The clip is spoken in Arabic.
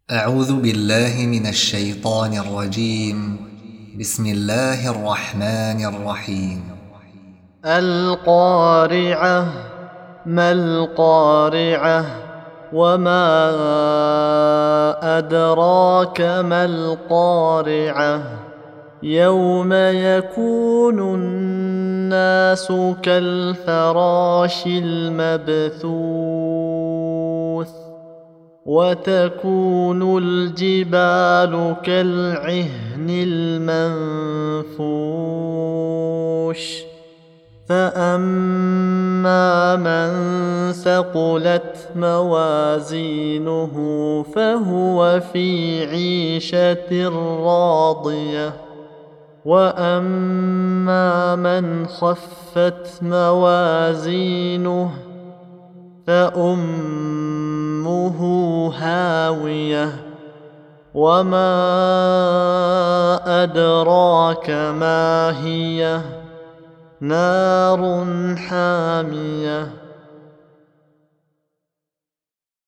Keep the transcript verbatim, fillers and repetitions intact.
أعوذ بالله من الشيطان الرجيم. بسم الله الرحمن الرحيم. القارعة. ما القارعة؟ وما أدراك ما القارعة؟ يوم يكون الناس كالفراش المبثوث وتكون الجبال كالعهن المنفوش فأما من ثقلت موازينه فهو في عيشة راضية وأما من خفت موازينه فأمه هاوية وما أدراك ما هي نار حامية